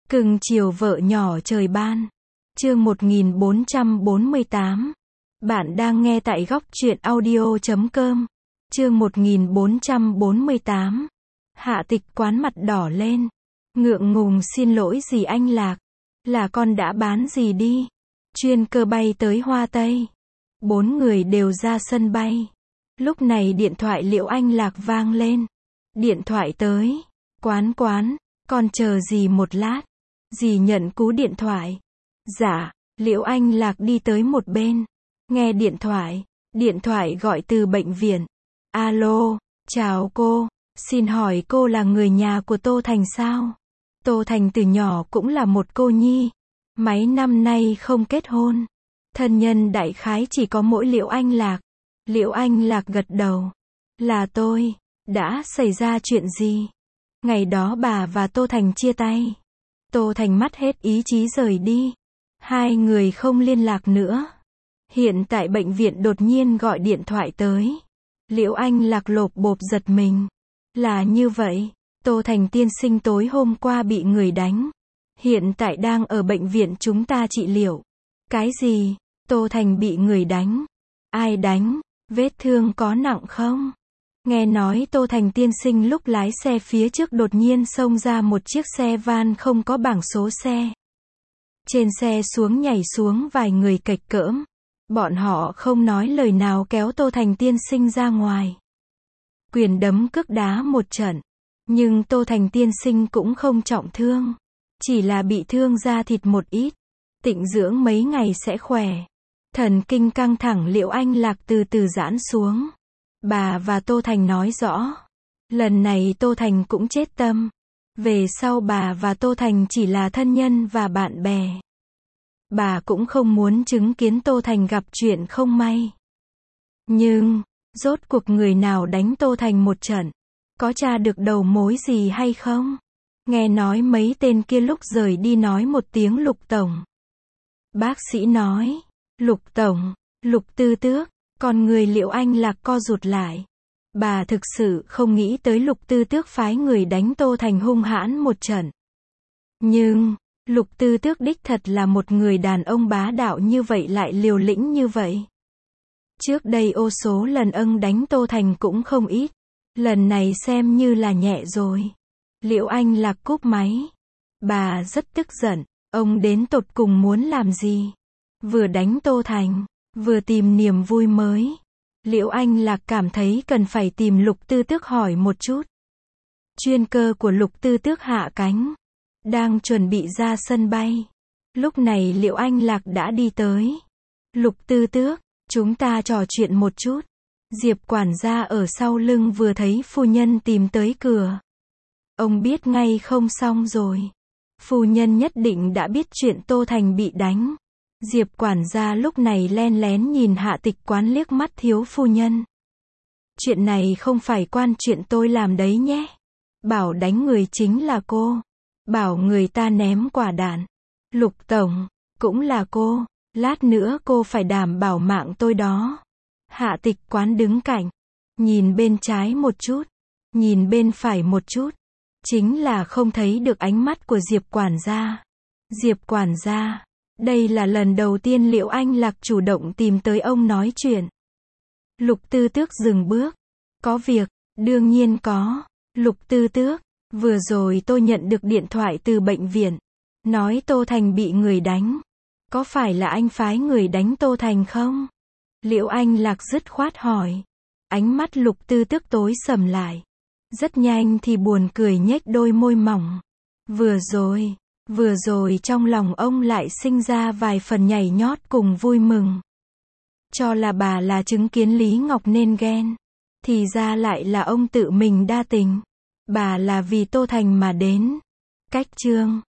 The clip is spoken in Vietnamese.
Cưng chiều vợ nhỏ trời ban. Chương 1448. Bạn đang nghe tại góc truyện audio.com. Chương 1448. Hạ Tịch Quán mặt đỏ lên. Ngượng ngùng xin lỗi dì anh Lạc. Là con đã bán dì đi. Chuyên cơ bay tới Hoa Tây. 4 người đều ra sân bay. Lúc này điện thoại Liễu Anh Lạc vang lên. Điện thoại tới. Quán, con chờ dì một lát. Dì nhận cú điện thoại. Dạ. Liễu Anh Lạc đi tới một bên. Nghe điện thoại gọi từ bệnh viện. Alo, chào cô, xin hỏi cô là người nhà của Tô Thành sao? Tô Thành từ nhỏ cũng là một cô nhi. Mấy năm nay không kết hôn. Thân nhân đại khái chỉ có mỗi Liễu Anh Lạc. Liễu Anh Lạc gật đầu. Là tôi. Đã xảy ra chuyện gì? Ngày đó bà và Tô Thành chia tay. Tô Thành mất hết ý chí rời đi. Hai người không liên lạc nữa. Hiện tại bệnh viện đột nhiên gọi điện thoại tới. Liễu Anh Lạc lộp bộp giật mình. Là như vậy, Tô Thành tiên sinh tối hôm qua bị người đánh. Hiện tại đang ở bệnh viện chúng ta trị liệu. Cái gì? Tô Thành bị người đánh? Ai đánh? Vết thương có nặng không? Nghe nói Tô Thành tiên sinh lúc lái xe phía trước đột nhiên xông ra một chiếc xe van không có bảng số xe. Trên xe xuống nhảy xuống vài người cạch cỡm. Bọn họ không nói lời nào kéo Tô Thành tiên sinh ra ngoài. Quyền đấm cước đá một trận. Nhưng Tô Thành tiên sinh cũng không trọng thương. Chỉ là bị thương da thịt một ít. Tịnh dưỡng mấy ngày sẽ khỏe. Thần kinh căng thẳng Liễu Anh Lạc từ từ giãn xuống. Bà và Tô Thành nói rõ. Lần này Tô Thành cũng chết tâm. Về sau bà và Tô Thành chỉ là thân nhân và bạn bè. Bà cũng không muốn chứng kiến Tô Thành gặp chuyện không may. Nhưng, rốt cuộc người nào đánh Tô Thành một trận? Có tra được đầu mối gì hay không? Nghe nói mấy tên kia lúc rời đi nói một tiếng Lục Tổng. Bác sĩ nói, Lục Tổng, Lục Tư Tước, còn người Liễu Anh Lạc co rụt lại. Bà thực sự không nghĩ tới Lục Tư Tước phái người đánh Tô Thành hung hãn một trận. Nhưng, Lục Tư Tước đích thật là một người đàn ông bá đạo như vậy lại liều lĩnh như vậy. Trước đây ô số lần âng đánh Tô Thành cũng không ít. Lần này xem như là nhẹ rồi. Liễu Anh Lạc cúp máy. Bà rất tức giận. Ông đến tột cùng muốn làm gì? Vừa đánh Tô Thành, vừa tìm niềm vui mới. Liễu Anh Lạc cảm thấy cần phải tìm Lục Tư Tước hỏi một chút. Chuyên cơ của Lục Tư Tước hạ cánh. Đang chuẩn bị ra sân bay. Lúc này Liễu Anh Lạc đã đi tới. Lục Tư Tước, chúng ta trò chuyện một chút. Diệp quản gia ở sau lưng vừa thấy phu nhân tìm tới cửa. Ông biết ngay không xong rồi. Phu nhân nhất định đã biết chuyện Tô Thành bị đánh. Diệp quản gia lúc này len lén nhìn Hạ Tịch Quán liếc mắt thiếu phu nhân. Chuyện này không phải quan chuyện tôi làm đấy nhé. Bảo đánh người chính là cô. Bảo người ta ném quả đạn. Lục Tổng, cũng là cô. Lát nữa cô phải đảm bảo mạng tôi đó. Hạ Tịch Quán đứng cạnh. Nhìn bên trái một chút. Nhìn bên phải một chút. Chính là không thấy được ánh mắt của Diệp quản gia. Diệp quản gia. Đây là lần đầu tiên Liễu Anh Lạc chủ động tìm tới ông nói chuyện. Lục Tư Tước dừng bước. Có việc, đương nhiên có. Lục Tư Tước, vừa rồi tôi nhận được điện thoại từ bệnh viện. Nói Tô Thành bị người đánh. Có phải là anh phái người đánh Tô Thành không? Liễu Anh Lạc dứt khoát hỏi. Ánh mắt Lục Tư Tước tối sầm lại. Rất nhanh thì buồn cười nhếch đôi môi mỏng. Vừa rồi trong lòng ông lại sinh ra vài phần nhảy nhót cùng vui mừng. Cho là bà là chứng kiến Lý Ngọc nên ghen. Thì ra lại là ông tự mình đa tình. Bà là vì Tô Thành mà đến. Cách chương